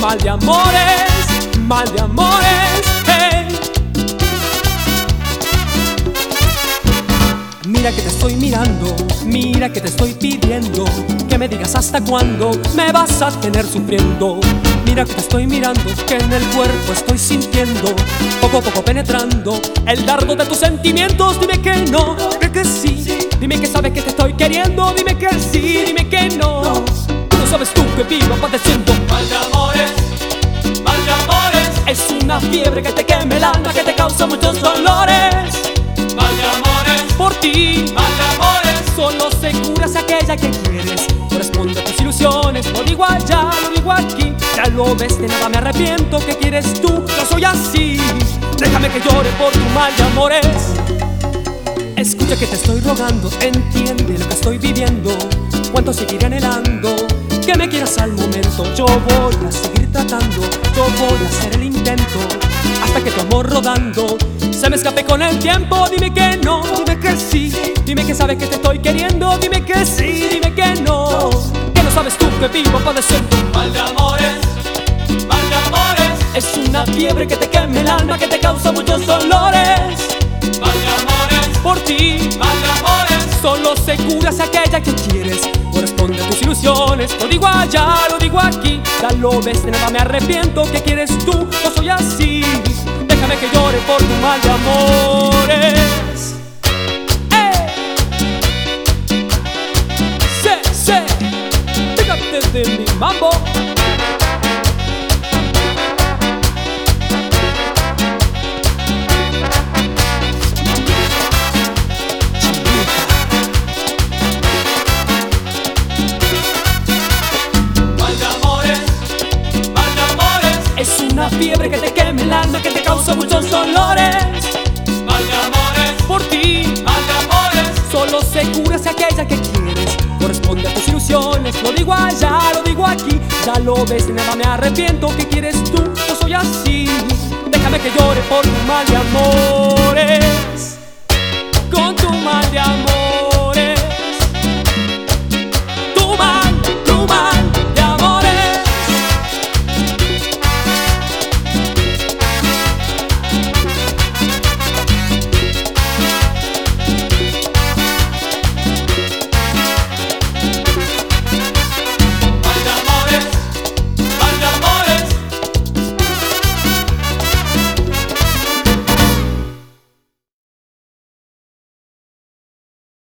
mal de amores, hey. Mira que te estoy mirando, mira que te estoy pidiendo que me digas hasta cuándo me vas a tener sufriendo. Mira que te estoy mirando, que en el cuerpo estoy sintiendo, poco a poco penetrando el dardo de tus sentimientos. Dime que no, dime que sí, dime que sabes que te estoy queriendo. Dime que sí, dime que no. No sabes tú que vivo padeciendo mal de amores, mal de amores. Es una fiebre que te quema el alma, que te causa muchos dolores. Mal de amores, Por ti, mal de amores. solo segura es aquella que quieres. Corresponde a tus ilusiones, lo digo allá, lo digo aquí. Ya lo ves, de nada me arrepiento. ¿Qué quieres tú? Yo soy así. Déjame que llore por tu mal de amores. Escucha que te estoy rogando, entiende lo que estoy viviendo. Cuánto seguiré anhelando que me quieras al momento. Yo voy a seguir tratando, yo voy a hacer el intento hasta que tu amor rodando se me escape con el tiempo. Dime que no, dime que sí, dime que sabes que te estoy queriendo. Dime que sí, dime que no. Que no sabes tú que vivo padeciendo Mal de amores, mal de amores. es una fiebre que te quema el alma, que te causa muchos dolores. Mal de amores, Por ti, mal de amores. solo segura es aquella que quieres. Corresponde a tus ilusiones, lo digo allá, lo digo aquí. Ya lo ves, de nada me arrepiento. ¿Qué quieres tú? Yo soy así. Déjame que llore por tu mal de amores. ¡Ey! Sí, fíjate de mi mambo. Mal de amores, mal de amores. Es una fiebre que te quema el alma, que te causa muchos dolores. Mal de amores, Por ti, mal de amores. solo segura es aquella que quieres. Corresponde a tus ilusiones, lo digo allá, lo digo aquí. Ya lo ves, de nada me arrepiento. ¿Qué quieres tú? Yo soy así. Déjame que llore por tu mal de amores. Con tu mal de amores.